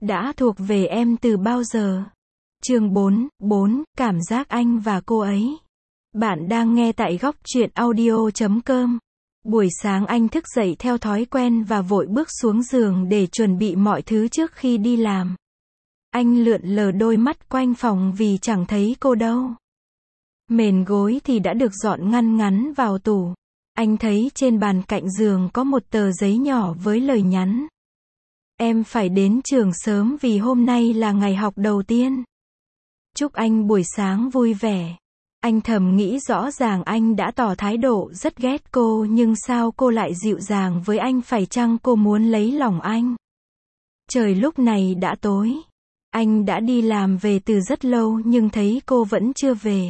đã thuộc về em từ bao giờ. Chương 4, cảm giác anh và cô ấy. Bạn đang nghe tại góc truyện audio.com. Buổi sáng anh thức dậy theo thói quen và vội bước xuống giường để chuẩn bị mọi thứ trước khi đi làm. Anh lượn lờ đôi mắt quanh phòng vì chẳng thấy cô đâu. Mền gối thì đã được dọn ngăn ngắn vào tủ. Anh thấy trên bàn cạnh giường có một tờ giấy nhỏ với lời nhắn. Em phải đến trường sớm vì hôm nay là ngày học đầu tiên. Chúc anh buổi sáng vui vẻ. Anh thầm nghĩ rõ ràng anh đã tỏ thái độ rất ghét cô, nhưng sao cô lại dịu dàng với anh, phải chăng cô muốn lấy lòng anh? Trời lúc này đã tối. Anh đã đi làm về từ rất lâu nhưng thấy cô vẫn chưa về.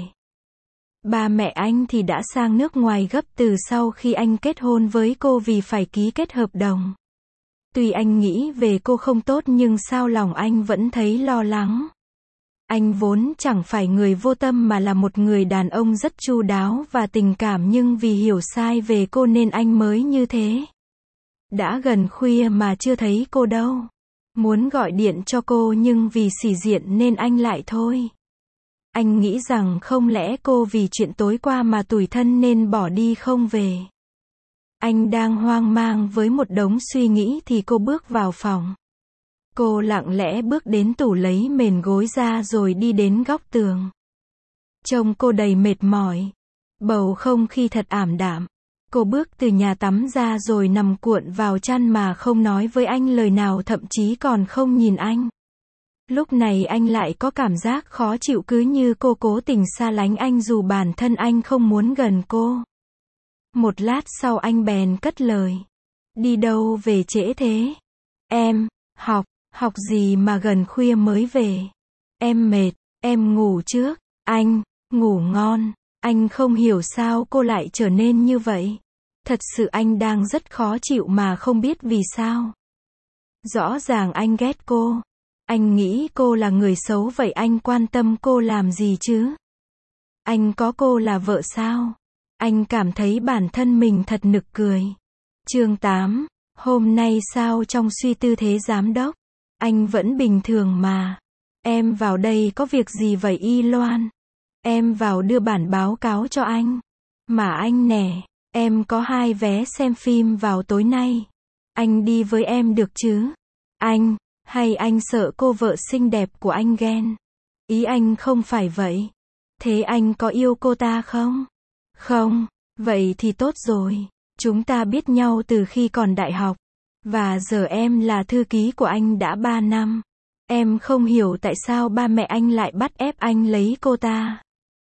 Ba mẹ anh thì đã sang nước ngoài gấp từ sau khi anh kết hôn với cô vì phải ký kết hợp đồng. Tuy anh nghĩ về cô không tốt nhưng sao lòng anh vẫn thấy lo lắng. Anh vốn chẳng phải người vô tâm mà là một người đàn ông rất chu đáo và tình cảm, nhưng vì hiểu sai về cô nên anh mới như thế. Đã gần khuya mà chưa thấy cô đâu. Muốn gọi điện cho cô nhưng vì sĩ diện nên anh lại thôi. Anh nghĩ rằng không lẽ cô vì chuyện tối qua mà tủi thân nên bỏ đi không về. Anh đang hoang mang với một đống suy nghĩ thì cô bước vào phòng. Cô lặng lẽ bước đến tủ lấy mền gối ra rồi đi đến góc tường. Trông cô đầy mệt mỏi. Bầu không khí thật ảm đạm. Cô bước từ nhà tắm ra rồi nằm cuộn vào chăn mà không nói với anh lời nào, thậm chí còn không nhìn anh. Lúc này anh lại có cảm giác khó chịu, cứ như cô cố tình xa lánh anh dù bản thân anh không muốn gần cô. Một lát sau anh bèn cất lời. Đi đâu về trễ thế? Em, học gì mà gần khuya mới về? Em mệt, em ngủ trước. Anh, ngủ ngon. Anh không hiểu sao cô lại trở nên như vậy. Thật sự anh đang rất khó chịu mà không biết vì sao. Rõ ràng anh ghét cô. Anh nghĩ cô là người xấu, vậy anh quan tâm cô làm gì chứ? Anh có cô là vợ sao? Anh cảm thấy bản thân mình thật nực cười. Chương 8, hôm nay sao trong suy tư thế giám đốc? Anh vẫn bình thường mà. Em vào đây có việc gì vậy Y Loan? Em vào đưa bản báo cáo cho anh. Mà anh nè, em có 2 vé xem phim vào tối nay. Anh đi với em được chứ? Anh, hay anh sợ cô vợ xinh đẹp của anh ghen? Ý anh không phải vậy. Thế anh có yêu cô ta không? Không, vậy thì tốt rồi. Chúng ta biết nhau từ khi còn đại học. Và giờ em là thư ký của anh đã 3 năm. Em không hiểu tại sao ba mẹ anh lại bắt ép anh lấy cô ta.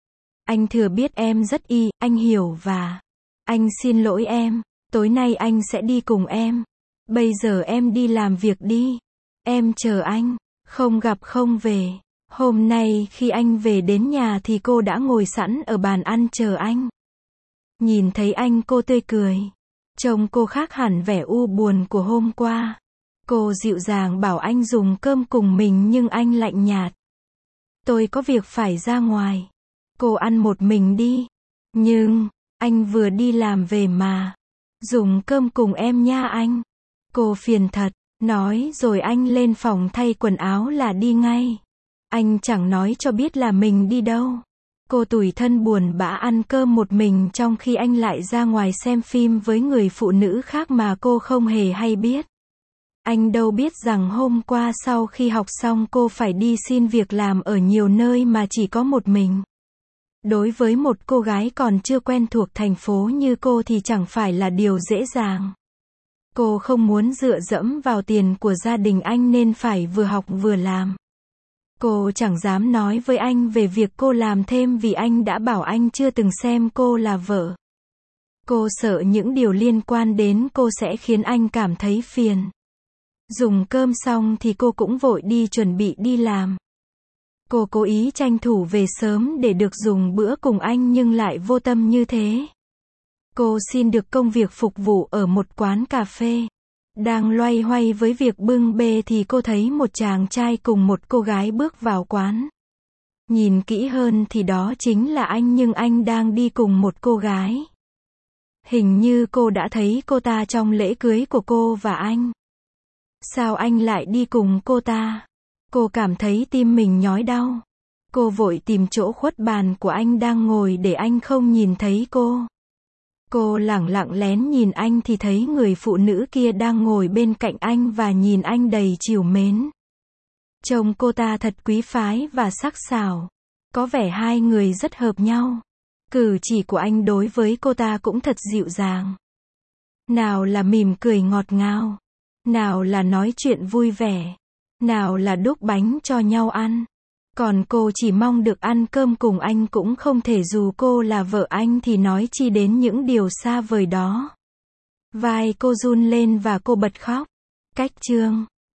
Anh thừa biết em rất anh hiểu và anh xin lỗi em. Tối nay anh sẽ đi cùng em. Bây giờ em đi làm việc đi. Em chờ anh, không gặp không về. Hôm nay khi anh về đến nhà thì cô đã ngồi sẵn ở bàn ăn chờ anh. Nhìn thấy anh cô tươi cười. Trông cô khác hẳn vẻ u buồn của hôm qua. Cô dịu dàng bảo anh dùng cơm cùng mình nhưng anh lạnh nhạt. Tôi có việc phải ra ngoài. Cô ăn một mình đi. Nhưng, anh vừa đi làm về mà. Dùng cơm cùng em nha anh. Cô phiền thật. Nói rồi anh lên phòng thay quần áo là đi ngay. Anh chẳng nói cho biết là mình đi đâu. Cô tủi thân buồn bã ăn cơm một mình trong khi anh lại ra ngoài xem phim với người phụ nữ khác mà cô không hề hay biết. Anh đâu biết rằng hôm qua sau khi học xong cô phải đi xin việc làm ở nhiều nơi mà chỉ có một mình. Đối với một cô gái còn chưa quen thuộc thành phố như cô thì chẳng phải là điều dễ dàng. Cô không muốn dựa dẫm vào tiền của gia đình anh nên phải vừa học vừa làm. Cô chẳng dám nói với anh về việc cô làm thêm vì anh đã bảo anh chưa từng xem cô là vợ. Cô sợ những điều liên quan đến cô sẽ khiến anh cảm thấy phiền. Dùng cơm xong thì cô cũng vội đi chuẩn bị đi làm. Cô cố ý tranh thủ về sớm để được dùng bữa cùng anh nhưng lại vô tâm như thế. Cô xin được công việc phục vụ ở một quán cà phê. Đang loay hoay với việc bưng bê thì cô thấy một chàng trai cùng một cô gái bước vào quán. Nhìn kỹ hơn thì đó chính là anh, nhưng anh đang đi cùng một cô gái. Hình như cô đã thấy cô ta trong lễ cưới của cô và anh. Sao anh lại đi cùng cô ta? Cô cảm thấy tim mình nhói đau. Cô vội tìm chỗ khuất bàn của anh đang ngồi để anh không nhìn thấy cô. Cô lẳng lặng lén nhìn anh thì thấy người phụ nữ kia đang ngồi bên cạnh anh và nhìn anh đầy trìu mến. Trông cô ta thật quý phái và sắc sảo. Có vẻ hai người rất hợp nhau. Cử chỉ của anh đối với cô ta cũng thật dịu dàng. Nào là mỉm cười ngọt ngào, nào là nói chuyện vui vẻ, nào là đút bánh cho nhau ăn. Còn cô chỉ mong được ăn cơm cùng anh cũng không thể, dù cô là vợ anh thì nói chi đến những điều xa vời đó. Vai cô run lên và cô bật khóc. Cách chương